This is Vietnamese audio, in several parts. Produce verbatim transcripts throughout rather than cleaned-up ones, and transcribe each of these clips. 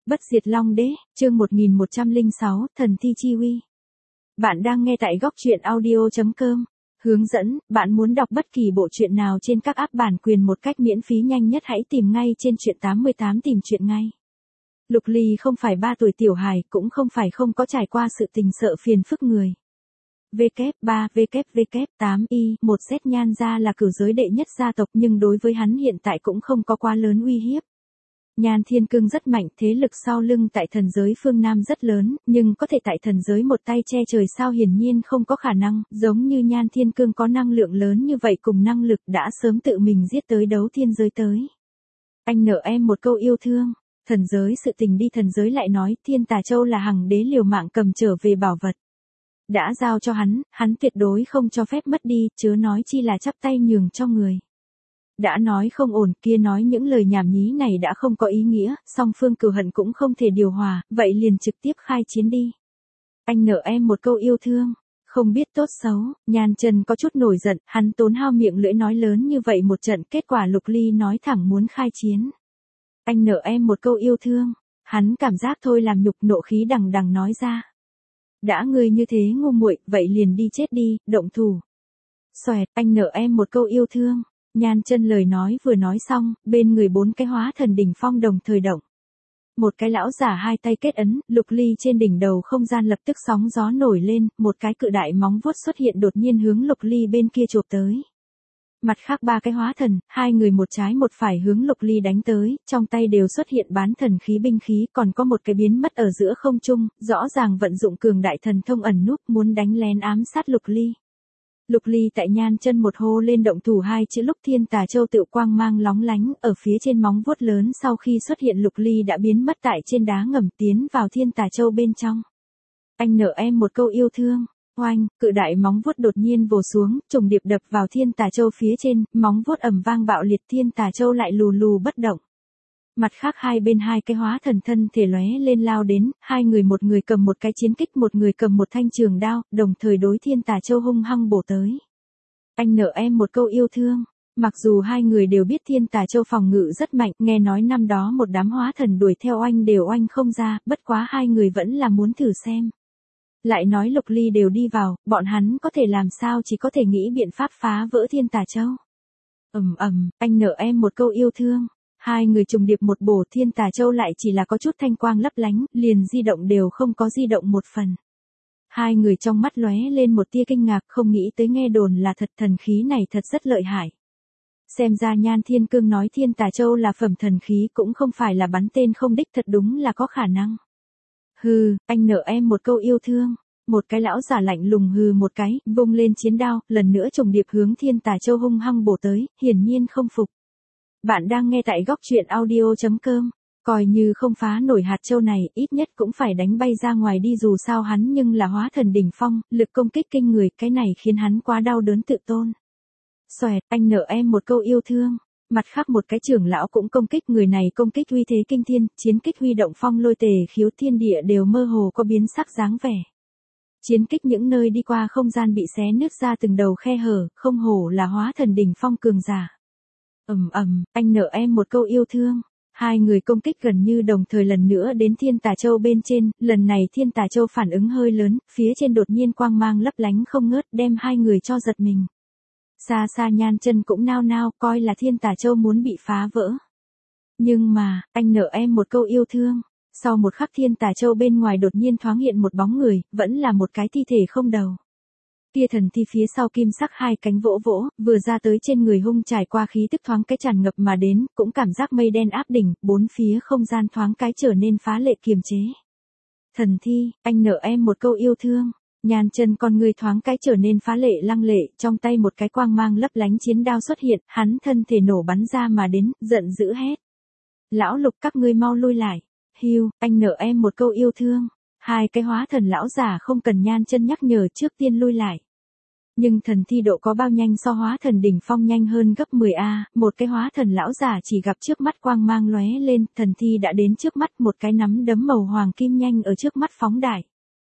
Bất diệt Long Đế, chương một nghìn một trăm lẻ sáu, Thần Thi Chi Uy. Bạn đang nghe tại góc truyện audio chấm com. Hướng dẫn, bạn muốn đọc bất kỳ bộ truyện nào trên các app bản quyền một cách miễn phí nhanh nhất hãy tìm ngay trên truyện tám mươi tám tìm truyện ngay. Lục Ly không phải ba tuổi tiểu hài, cũng không phải không có trải qua sự tình sợ phiền phức người. W ba W W tám Y một Z Nhan gia là cửu giới đệ nhất gia tộc nhưng đối với hắn hiện tại cũng không có quá lớn uy hiếp. Nhan Thiên Cương rất mạnh, thế lực sau lưng tại thần giới phương Nam rất lớn, nhưng có thể tại thần giới một tay che trời sao hiển nhiên không có khả năng, giống như Nhan Thiên Cương có năng lượng lớn như vậy cùng năng lực đã sớm tự mình giết tới đấu thiên giới tới. Anh nợ em một câu yêu thương, thần giới sự tình đi thần giới lại nói Thiên Tà Châu là hằng đế liều mạng cầm trở về bảo vật. Đã giao cho hắn, hắn tuyệt đối không cho phép mất đi, chớ nói chi là chắp tay nhường cho người. Đã nói không ổn, kia nói những lời nhảm nhí này đã không có ý nghĩa, song phương cừu hận cũng không thể điều hòa, vậy liền trực tiếp khai chiến đi. Anh nợ em một câu yêu thương, không biết tốt xấu, Nhan Trần có chút nổi giận, hắn tốn hao miệng lưỡi nói lớn như vậy một trận, kết quả Lục Ly nói thẳng muốn khai chiến. Anh nợ em một câu yêu thương, hắn cảm giác thôi làm nhục, nộ khí đằng đằng nói ra. Đã ngươi như thế ngu muội, vậy liền đi chết đi, động thủ. Xoẹt, anh nợ em một câu yêu thương. Nhan Chân lời nói vừa nói xong, bên người bốn cái hóa thần đỉnh phong đồng thời động. Một cái lão giả hai tay kết ấn, Lục Ly trên đỉnh đầu không gian lập tức sóng gió nổi lên, một cái cự đại móng vuốt xuất hiện đột nhiên hướng Lục Ly bên kia chộp tới. Mặt khác ba cái hóa thần, hai người một trái một phải hướng Lục Ly đánh tới, trong tay đều xuất hiện bán thần khí binh khí, còn có một cái biến mất ở giữa không trung, rõ ràng vận dụng cường đại thần thông ẩn núp muốn đánh lén ám sát Lục Ly. Lục Ly tại Nhan Chân một hô lên động thủ hai chữ lúc Thiên Tà Châu tự quang mang lóng lánh, ở phía trên móng vuốt lớn sau khi xuất hiện Lục Ly đã biến mất tại trên đá ngầm tiến vào Thiên Tà Châu bên trong. Anh nợ em một câu yêu thương, oanh, cự đại móng vuốt đột nhiên vồ xuống, trùng điệp đập vào Thiên Tà Châu phía trên, móng vuốt ầm vang bạo liệt Thiên Tà Châu lại lù lù bất động. Mặt khác hai bên hai cái hóa thần thân thể lóe lên lao đến, hai người một người cầm một cái chiến kích một người cầm một thanh trường đao, đồng thời đối Thiên Tà Châu hung hăng bổ tới. Anh nợ em một câu yêu thương, mặc dù hai người đều biết Thiên Tà Châu phòng ngự rất mạnh, nghe nói năm đó một đám hóa thần đuổi theo oanh đều oanh không ra, bất quá hai người vẫn là muốn thử xem. Lại nói Lục Ly đều đi vào, bọn hắn có thể làm sao chỉ có thể nghĩ biện pháp phá vỡ Thiên Tà Châu. Ầm ầm, anh nợ em một câu yêu thương. Hai người trùng điệp một bổ Thiên Tà Châu lại chỉ là có chút thanh quang lấp lánh, liền di động đều không có di động một phần. Hai người trong mắt lóe lên một tia kinh ngạc, không nghĩ tới nghe đồn là thật, thần khí này thật rất lợi hại. Xem ra Nhan Thiên Cương nói Thiên Tà Châu là phẩm thần khí cũng không phải là bắn tên không đích, thật đúng là có khả năng. Hừ, anh nợ em một câu yêu thương. Một cái lão giả lạnh lùng hừ một cái, vung lên chiến đao, lần nữa trùng điệp hướng Thiên Tà Châu hung hăng bổ tới, hiển nhiên không phục. Bạn đang nghe tại góc truyện audio chấm com, coi như không phá nổi hạt châu này, ít nhất cũng phải đánh bay ra ngoài đi dù sao hắn nhưng là hóa thần đỉnh phong, lực công kích kinh người, cái này khiến hắn quá đau đớn tự tôn. Xoẹt, anh nợ em một câu yêu thương, mặt khác một cái trưởng lão cũng công kích, người này công kích uy thế kinh thiên, chiến kích huy động phong lôi tề khiếu thiên địa đều mơ hồ có biến sắc dáng vẻ. Chiến kích những nơi đi qua không gian bị xé nứt ra từng đầu khe hở, không hổ là hóa thần đỉnh phong cường giả. Ầm ầm, anh nợ em một câu yêu thương. Hai người công kích gần như đồng thời lần nữa đến Thiên Tà Châu bên trên, lần này Thiên Tà Châu phản ứng hơi lớn, phía trên đột nhiên quang mang lấp lánh không ngớt đem hai người cho giật mình. Xa xa Nhan Chân cũng nao nao, coi là Thiên Tà Châu muốn bị phá vỡ. Nhưng mà, anh nợ em một câu yêu thương. Sau một khắc Thiên Tà Châu bên ngoài đột nhiên thoáng hiện một bóng người, vẫn là một cái thi thể không đầu. Kia thần thi phía sau kim sắc hai cánh vỗ vỗ, vừa ra tới trên người hung trải qua khí tức thoáng cái tràn ngập mà đến, cũng cảm giác mây đen áp đỉnh, bốn phía không gian thoáng cái trở nên phá lệ kiềm chế. Thần thi, anh nợ em một câu yêu thương. Nhan Chân con người thoáng cái trở nên phá lệ lăng lệ, trong tay một cái quang mang lấp lánh chiến đao xuất hiện, hắn thân thể nổ bắn ra mà đến, giận dữ hét. Lão Lục các ngươi mau lui lại. Hiu, anh nợ em một câu yêu thương. Hai cái hóa thần lão giả không cần Nhan Chân nhắc nhở trước tiên lui lại. Nhưng thần thi độ có bao nhanh so hóa thần đỉnh phong nhanh hơn gấp mười a, một cái hóa thần lão giả chỉ gặp trước mắt quang mang lóe lên, thần thi đã đến trước mắt, một cái nắm đấm màu hoàng kim nhanh ở trước mắt phóng đại.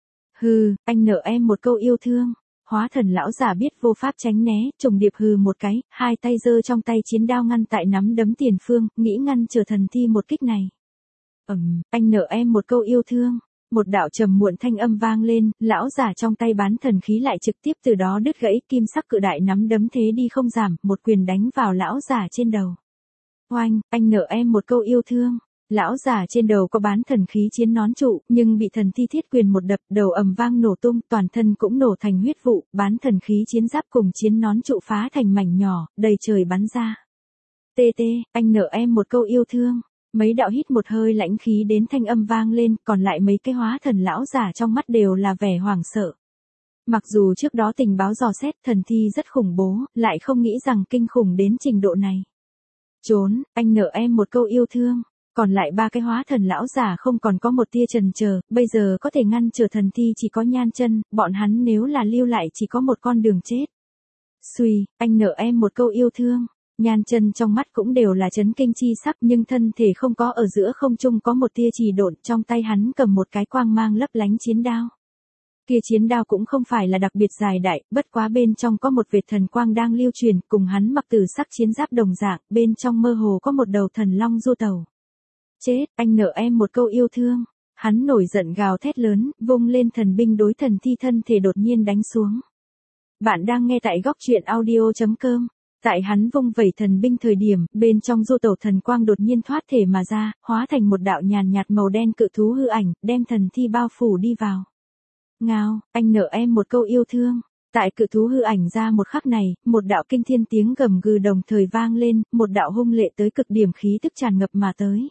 Hừ, anh nợ em một câu yêu thương. Hóa thần lão giả biết vô pháp tránh né, trùng điệp hừ một cái, hai tay giơ trong tay chiến đao ngăn tại nắm đấm tiền phương, nghĩ ngăn trở thần thi một kích này. Ừm, anh nợ em một câu yêu thương. Một đạo trầm muộn thanh âm vang lên, lão giả trong tay bán thần khí lại trực tiếp từ đó đứt gãy, kim sắc cự đại nắm đấm thế đi không giảm, một quyền đánh vào lão giả trên đầu. Oanh, anh nợ em một câu yêu thương. Lão giả trên đầu có bán thần khí chiến nón trụ, nhưng bị thần thi thiết quyền một đập, đầu ầm vang nổ tung, toàn thân cũng nổ thành huyết vụ, bán thần khí chiến giáp cùng chiến nón trụ phá thành mảnh nhỏ, đầy trời bắn ra. Tê tê, anh nợ em một câu yêu thương. Mấy đạo hít một hơi lãnh khí đến thanh âm vang lên, còn lại mấy cái hóa thần lão giả trong mắt đều là vẻ hoảng sợ. Mặc dù trước đó tình báo dò xét thần thi rất khủng bố, lại không nghĩ rằng kinh khủng đến trình độ này. Trốn, anh nợ em một câu yêu thương. Còn lại ba cái hóa thần lão giả không còn có một tia chần chờ, bây giờ có thể ngăn trở thần thi chỉ có Nhan Chân, bọn hắn nếu là lưu lại chỉ có một con đường chết. Xuy, anh nợ em một câu yêu thương. Nhan Chân trong mắt cũng đều là chấn kinh chi sắc, nhưng thân thể không có, ở giữa không trung có một tia trì độn, trong tay hắn cầm một cái quang mang lấp lánh chiến đao. Kia chiến đao cũng không phải là đặc biệt dài đại, bất quá bên trong có một vệt thần quang đang lưu truyền, cùng hắn mặc tử sắc chiến giáp đồng dạng, bên trong mơ hồ có một đầu thần long du tàu. Chết, anh nợ em một câu yêu thương. Hắn nổi giận gào thét lớn, vung lên thần binh đối thần thi, thân thể đột nhiên đánh xuống. Bạn đang nghe tại góc truyện audio chấm com. Tại hắn vung vẩy thần binh thời điểm, bên trong du tẩu thần quang đột nhiên thoát thể mà ra, hóa thành một đạo nhàn nhạt màu đen cự thú hư ảnh, đem thần thi bao phủ đi vào. Ngao, anh nợ em một câu yêu thương. Tại cự thú hư ảnh ra một khắc này, một đạo kinh thiên tiếng gầm gừ đồng thời vang lên, một đạo hung lệ tới cực điểm khí tức tràn ngập mà tới.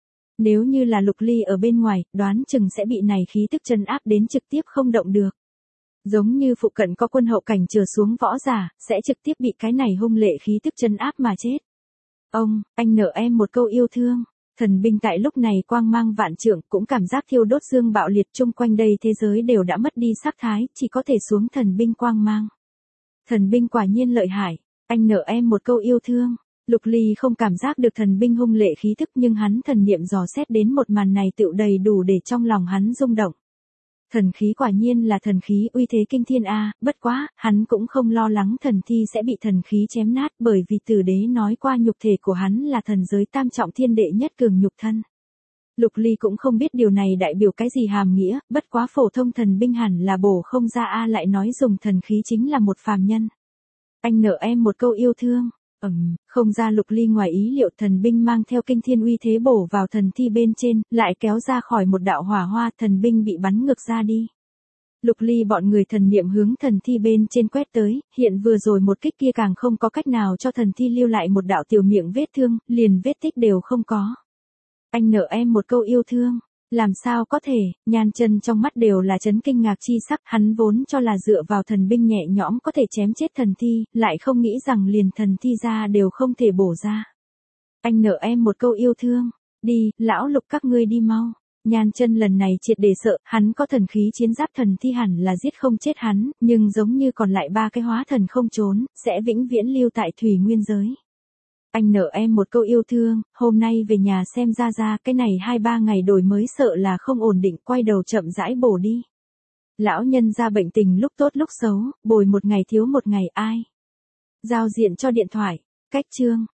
Nếu như là Lục Ly ở bên ngoài, đoán chừng sẽ bị này khí tức chân áp đến trực tiếp không động được. Giống như phụ cận có quân hậu cảnh trở xuống võ giả, sẽ trực tiếp bị cái này hung lệ khí tức chân áp mà chết. Ông, anh nợ em một câu yêu thương. Thần binh tại lúc này quang mang vạn trượng, cũng cảm giác thiêu đốt dương bạo liệt, chung quanh đây thế giới đều đã mất đi sắc thái, chỉ có thể xuống thần binh quang mang. Thần binh quả nhiên lợi hại, anh nợ em một câu yêu thương. Lục Ly không cảm giác được thần binh hung lệ khí thức, nhưng hắn thần niệm dò xét đến một màn này tựu đầy đủ để trong lòng hắn rung động. Thần khí quả nhiên là thần khí uy thế kinh thiên a, bất quá, hắn cũng không lo lắng thần thi sẽ bị thần khí chém nát, bởi vì Tử Đế nói qua nhục thể của hắn là thần giới tam trọng thiên đệ nhất cường nhục thân. Lục Ly cũng không biết điều này đại biểu cái gì hàm nghĩa, bất quá phổ thông thần binh hẳn là bổ không ra a, lại nói dùng thần khí chính là một phàm nhân. Anh nợ em một câu yêu thương. Ừm, không ra Lục Ly ngoài ý liệu, thần binh mang theo kinh thiên uy thế bổ vào thần thi bên trên, lại kéo ra khỏi một đạo hỏa hoa, thần binh bị bắn ngược ra đi. Lục Ly bọn người thần niệm hướng thần thi bên trên quét tới, hiện vừa rồi một kích kia càng không có cách nào cho thần thi lưu lại một đạo tiểu miệng vết thương, liền vết tích đều không có. Anh nợ em một câu yêu thương. Làm sao có thể, Nhan Chân trong mắt đều là chấn kinh ngạc chi sắc, hắn vốn cho là dựa vào thần binh nhẹ nhõm có thể chém chết thần thi, lại không nghĩ rằng liền thần thi ra đều không thể bổ ra. Anh nợ em một câu yêu thương. Đi, lão Lục các ngươi đi mau. Nhan Chân lần này triệt để sợ, hắn có thần khí chiến giáp, thần thi hẳn là giết không chết hắn, nhưng giống như còn lại ba cái hóa thần không trốn, sẽ vĩnh viễn lưu tại thủy nguyên giới. Anh nợ em một câu yêu thương, hôm nay về nhà xem ra ra, cái này hai ba ngày đổi mới sợ là không ổn định, quay đầu chậm rãi bổ đi. Lão nhân ra bệnh tình lúc tốt lúc xấu, bồi một ngày thiếu một ngày ai. Giao diện cho điện thoại, cách chương.